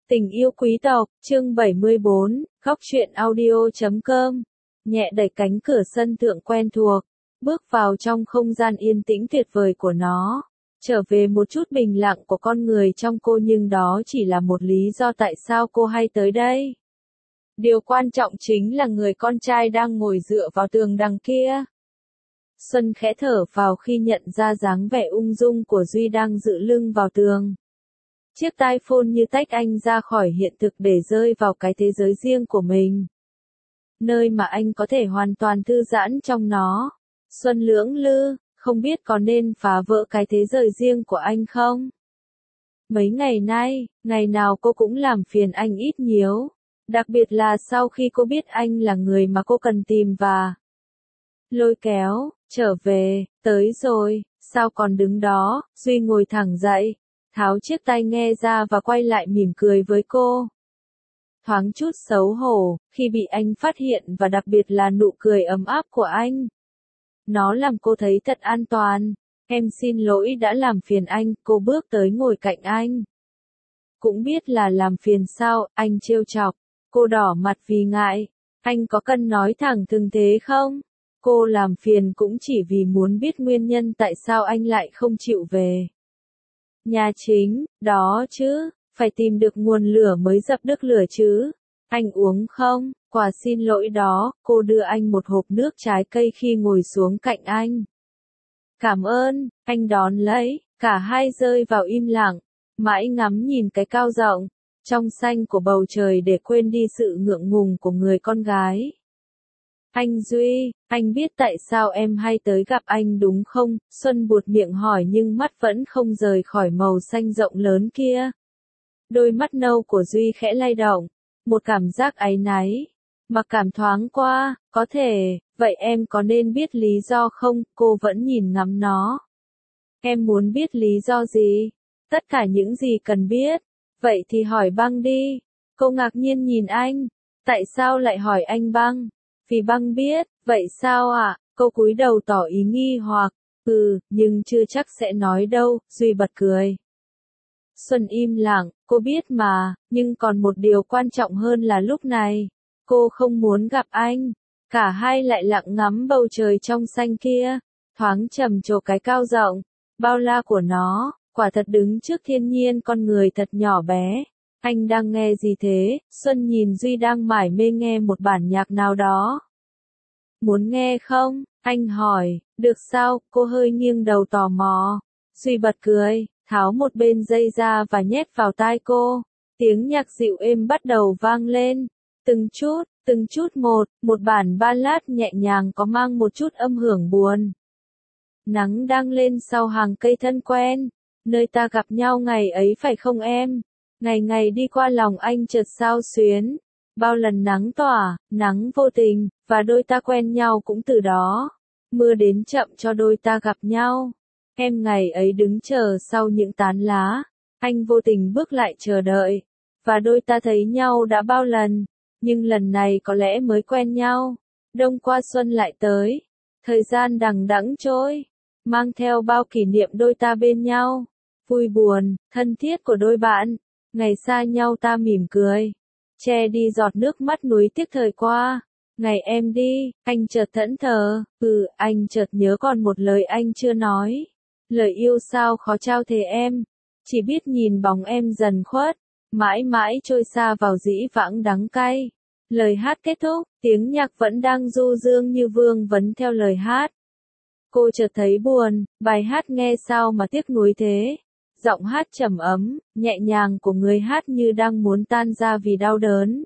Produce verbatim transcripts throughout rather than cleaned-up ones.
Tình yêu quý tộc, chương bảy mươi bốn, góc truyện audio chấm com. Nhẹ đẩy cánh cửa sân thượng quen thuộc, bước vào trong không gian yên tĩnh tuyệt vời của nó. Trở về một chút bình lặng của con người trong cô, nhưng đó chỉ là một lý do tại sao cô hay tới đây. Điều quan trọng chính là người con trai đang ngồi dựa vào tường đằng kia. Xuân khẽ thở vào khi nhận ra dáng vẻ ung dung của Duy đang dựa lưng vào tường. Chiếc tai phone như tách anh ra khỏi hiện thực để rơi vào cái thế giới riêng của mình. Nơi mà anh có thể hoàn toàn thư giãn trong nó. Xuân lưỡng lự, không biết có nên phá vỡ cái thế giới riêng của anh không? Mấy ngày nay, ngày nào cô cũng làm phiền anh ít nhiều. Đặc biệt là sau khi cô biết anh là người mà cô cần tìm và lôi kéo, trở về, tới rồi, sao còn đứng đó? Duy ngồi thẳng dậy, tháo chiếc tai nghe ra và quay lại mỉm cười với cô. Thoáng chút xấu hổ, khi bị anh phát hiện và đặc biệt là nụ cười ấm áp của anh. Nó làm cô thấy thật an toàn. Em xin lỗi đã làm phiền anh, cô bước tới ngồi cạnh anh. Cũng biết là làm phiền sao, anh trêu chọc. Cô đỏ mặt vì ngại. Anh có cần nói thẳng thừng thế không? Cô làm phiền cũng chỉ vì muốn biết nguyên nhân tại sao anh lại không chịu về nhà chính, đó chứ, phải tìm được nguồn lửa mới dập được lửa chứ. Anh uống không? Quả xin lỗi đó, cô đưa anh một hộp nước trái cây khi ngồi xuống cạnh anh. Cảm ơn, anh đón lấy, cả hai rơi vào im lặng, mãi ngắm nhìn cái cao rộng, trong xanh của bầu trời để quên đi sự ngượng ngùng của người con gái. Anh Duy, anh biết tại sao em hay tới gặp anh đúng không? Xuân buột miệng hỏi nhưng mắt vẫn không rời khỏi màu xanh rộng lớn kia. Đôi mắt nâu của Duy khẽ lay động, một cảm giác áy náy. Mặc cảm thoáng qua, có thể, vậy em có nên biết lý do không? Cô vẫn nhìn ngắm nó. Em muốn biết lý do gì? Tất cả những gì cần biết. Vậy thì hỏi Băng đi. Cô ngạc nhiên nhìn anh. Tại sao lại hỏi anh Băng? Vì Băng biết, vậy sao ạ? À? Cô cúi đầu tỏ ý nghi hoặc, ừ, nhưng chưa chắc sẽ nói đâu, Duy bật cười. Xuân im lặng, cô biết mà, nhưng còn một điều quan trọng hơn là lúc này, cô không muốn gặp anh. Cả hai lại lặng ngắm bầu trời trong xanh kia, thoáng trầm trồ cái cao rộng, bao la của nó, quả thật đứng trước thiên nhiên con người thật nhỏ bé. Anh đang nghe gì thế? Xuân nhìn Duy đang mải mê nghe một bản nhạc nào đó. Muốn nghe không? Anh hỏi. Được sao? Cô hơi nghiêng đầu tò mò. Duy bật cười, tháo một bên dây ra và nhét vào tai cô. Tiếng nhạc dịu êm bắt đầu vang lên. Từng chút, từng chút một, một bản ballad nhẹ nhàng có mang một chút âm hưởng buồn. Nắng đang lên sau hàng cây thân quen. Nơi ta gặp nhau ngày ấy phải không em? Ngày ngày đi qua lòng anh chợt xao xuyến, bao lần nắng tỏa, nắng vô tình, và đôi ta quen nhau cũng từ đó. Mưa đến chậm cho đôi ta gặp nhau. Em ngày ấy đứng chờ sau những tán lá, anh vô tình bước lại chờ đợi, và đôi ta thấy nhau đã bao lần, nhưng lần này có lẽ mới quen nhau. Đông qua xuân lại tới, thời gian đằng đẵng trôi, mang theo bao kỷ niệm đôi ta bên nhau, vui buồn, thân thiết của đôi bạn. Ngày xa nhau ta mỉm cười, che đi giọt nước mắt nuối tiếc thời qua. Ngày em đi, anh chợt thẫn thờ, ừ, anh chợt nhớ còn một lời anh chưa nói. Lời yêu sao khó trao thế em, chỉ biết nhìn bóng em dần khuất, mãi mãi trôi xa vào dĩ vãng đắng cay. Lời hát kết thúc, tiếng nhạc vẫn đang du dương như vương vấn theo lời hát. Cô chợt thấy buồn, bài hát nghe sao mà tiếc nuối thế. Giọng hát trầm ấm, nhẹ nhàng của người hát như đang muốn tan ra vì đau đớn.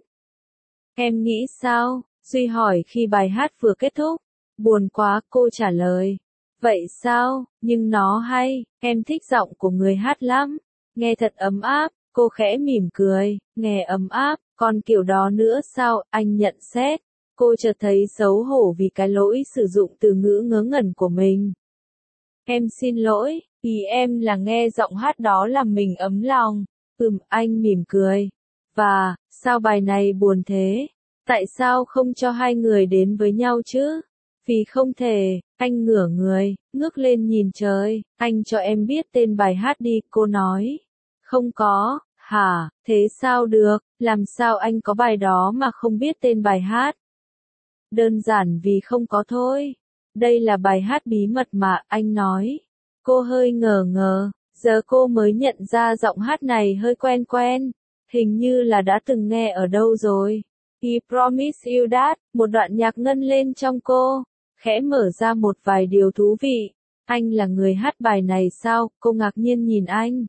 Em nghĩ sao? Duy hỏi khi bài hát vừa kết thúc. Buồn quá, cô trả lời. Vậy sao? Nhưng nó hay, em thích giọng của người hát lắm. Nghe thật ấm áp, cô khẽ mỉm cười, nghe ấm áp, còn kiểu đó nữa sao? Anh nhận xét. Cô chợt thấy xấu hổ vì cái lỗi sử dụng từ ngữ ngớ ngẩn của mình. Em xin lỗi. Ý em là nghe giọng hát đó làm mình ấm lòng. Ừm, anh mỉm cười. Và, sao bài này buồn thế? Tại sao không cho hai người đến với nhau chứ? Vì không thể, anh ngửa người, ngước lên nhìn trời. Anh cho em biết tên bài hát đi, cô nói. Không có, Hả, thế sao được, làm sao anh có bài đó mà không biết tên bài hát? Đơn giản vì không có thôi. Đây là bài hát bí mật mà, anh nói. Cô hơi ngờ ngờ, giờ cô mới nhận ra giọng hát này hơi quen quen. Hình như là đã từng nghe ở đâu rồi. He promised you that, một đoạn nhạc ngân lên trong cô. Khẽ mở ra một vài điều thú vị. Anh là người hát bài này sao? Cô ngạc nhiên nhìn anh.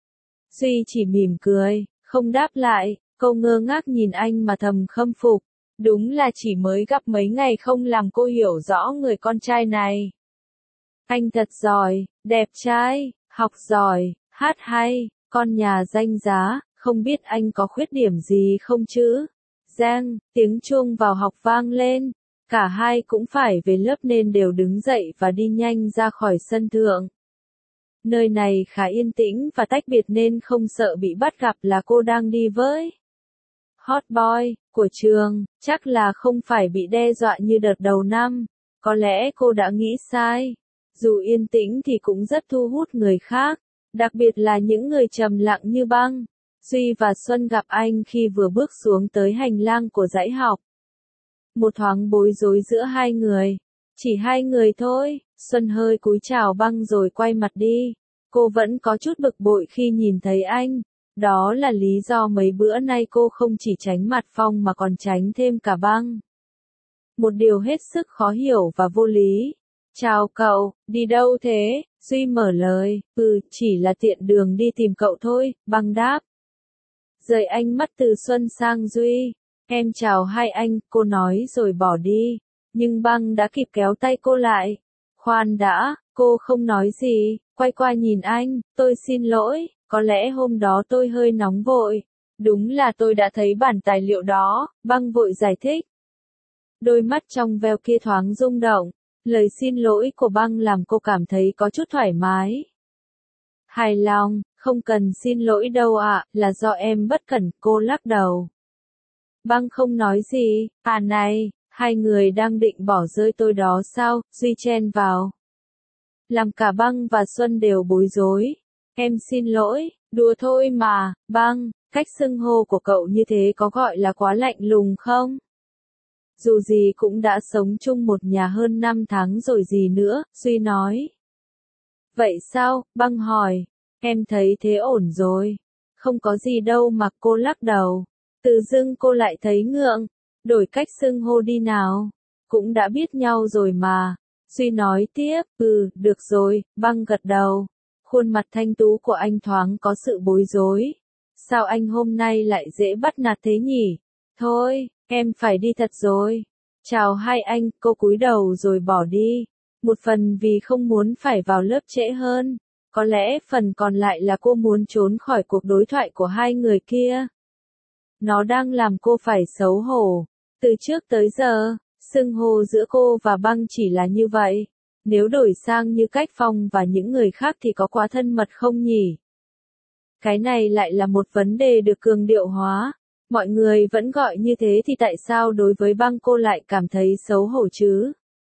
Duy chỉ mỉm cười, không đáp lại. Cô ngơ ngác nhìn anh mà thầm khâm phục. Đúng là chỉ mới gặp mấy ngày không làm cô hiểu rõ người con trai này. Anh thật giỏi, đẹp trai, học giỏi, hát hay, con nhà danh giá, không biết anh có khuyết điểm gì không chứ? Giang, tiếng chuông vào học vang lên. Cả hai cũng phải về lớp nên đều đứng dậy và đi nhanh ra khỏi sân thượng. Nơi này khá yên tĩnh và tách biệt nên không sợ bị bắt gặp là cô đang đi với hot boy của trường, chắc là không phải bị đe dọa như đợt đầu năm. Có lẽ cô đã nghĩ sai. Dù yên tĩnh thì cũng rất thu hút người khác, đặc biệt là những người trầm lặng như Băng. Duy và Xuân gặp anh khi vừa bước xuống tới hành lang của dãy học. Một thoáng bối rối giữa hai người. Chỉ hai người thôi. Xuân hơi cúi chào Băng rồi quay mặt đi. Cô vẫn có chút bực bội khi nhìn thấy anh. Đó là lý do mấy bữa nay cô không chỉ tránh mặt Phong mà còn tránh thêm cả Băng. Một điều hết sức khó hiểu và vô lý. Chào cậu, đi đâu thế? Duy mở lời, ừ, chỉ là tiện đường đi tìm cậu thôi, Băng đáp. Rời ánh mắt từ Xuân sang Duy. Em chào hai anh, cô nói rồi bỏ đi. Nhưng Băng đã kịp kéo tay cô lại. Khoan đã, cô không nói gì, quay qua nhìn anh, tôi xin lỗi, có lẽ hôm đó tôi hơi nóng vội. Đúng là tôi đã thấy bản tài liệu đó, Băng vội giải thích. Đôi mắt trong veo kia thoáng rung động. Lời xin lỗi của Băng làm cô cảm thấy có chút thoải mái. Hài lòng, không cần xin lỗi đâu ạ, là do em bất cẩn, cô lắc đầu. Băng không nói gì, à này, hai người đang định bỏ rơi tôi đó sao, Duy chen vào. Làm cả Băng và Xuân đều bối rối. Em xin lỗi, đùa thôi mà, Băng, cách xưng hô của cậu như thế có gọi là quá lạnh lùng không? Dù gì cũng đã sống chung một nhà hơn năm tháng rồi gì nữa, Duy nói. Vậy sao, Băng hỏi. Em thấy thế ổn rồi. Không có gì đâu mà, cô lắc đầu. Tự dưng cô lại thấy ngượng. Đổi cách xưng hô đi nào. Cũng đã biết nhau rồi mà. Duy nói tiếp, ừ, được rồi, Băng gật đầu. Khuôn mặt thanh tú của anh thoáng có sự bối rối. Sao anh hôm nay lại dễ bắt nạt thế nhỉ? Thôi, em phải đi thật rồi. Chào hai anh, cô cúi đầu rồi bỏ đi. Một phần vì không muốn phải vào lớp trễ hơn. Có lẽ phần còn lại là cô muốn trốn khỏi cuộc đối thoại của hai người kia. Nó đang làm cô phải xấu hổ. Từ trước tới giờ, xưng hô giữa cô và Băng chỉ là như vậy. Nếu đổi sang như cách Phong và những người khác thì có quá thân mật không nhỉ? Cái này lại là một vấn đề được cường điệu hóa. Mọi người vẫn gọi như thế thì tại sao đối với Băng cô lại cảm thấy xấu hổ chứ?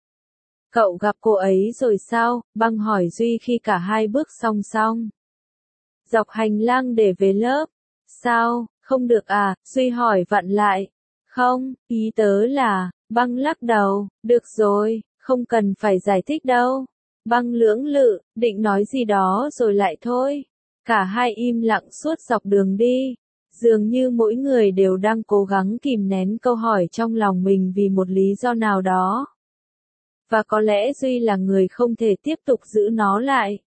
Cậu gặp cô ấy rồi sao? Băng hỏi Duy khi cả hai bước song song. Dọc hành lang để về lớp. Sao, không được à? Duy hỏi vặn lại. Không, ý tớ là, Băng lắc đầu, được rồi, không cần phải giải thích đâu. Băng lưỡng lự, định nói gì đó rồi lại thôi. Cả hai im lặng suốt dọc đường đi. Dường như mỗi người đều đang cố gắng kìm nén câu hỏi trong lòng mình vì một lý do nào đó. Và có lẽ Duy là người không thể tiếp tục giữ nó lại.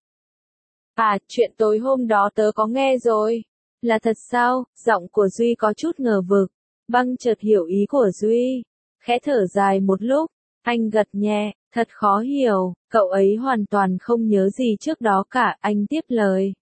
À, chuyện tối hôm đó tớ có nghe rồi. Là thật sao? Giọng của Duy có chút ngờ vực. Băng chợt hiểu ý của Duy. Khẽ thở dài một lúc. Anh gật nhẹ, thật khó hiểu. Cậu ấy hoàn toàn không nhớ gì trước đó cả, anh tiếp lời.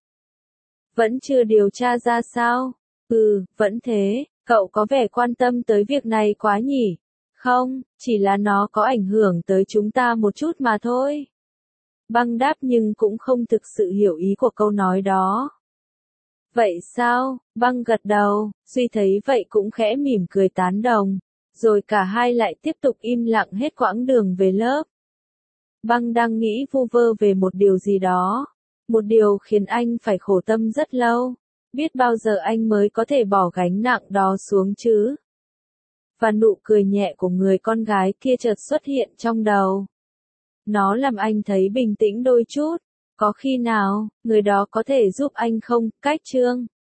Vẫn chưa điều tra ra sao? Ừ, vẫn thế. Cậu có vẻ quan tâm tới việc này quá nhỉ? Không, chỉ là nó có ảnh hưởng tới chúng ta một chút mà thôi. Băng đáp nhưng cũng không thực sự hiểu ý của câu nói đó. Vậy sao? Băng gật đầu, Duy thấy vậy cũng khẽ mỉm cười tán đồng. Rồi cả hai lại tiếp tục im lặng hết quãng đường về lớp. Băng đang nghĩ vu vơ về một điều gì đó. Một điều khiến anh phải khổ tâm rất lâu. Biết bao giờ anh mới có thể bỏ gánh nặng đó xuống chứ? Và nụ cười nhẹ của người con gái kia chợt xuất hiện trong đầu. Nó làm anh thấy bình tĩnh đôi chút. Có khi nào, người đó có thể giúp anh không? Cách chương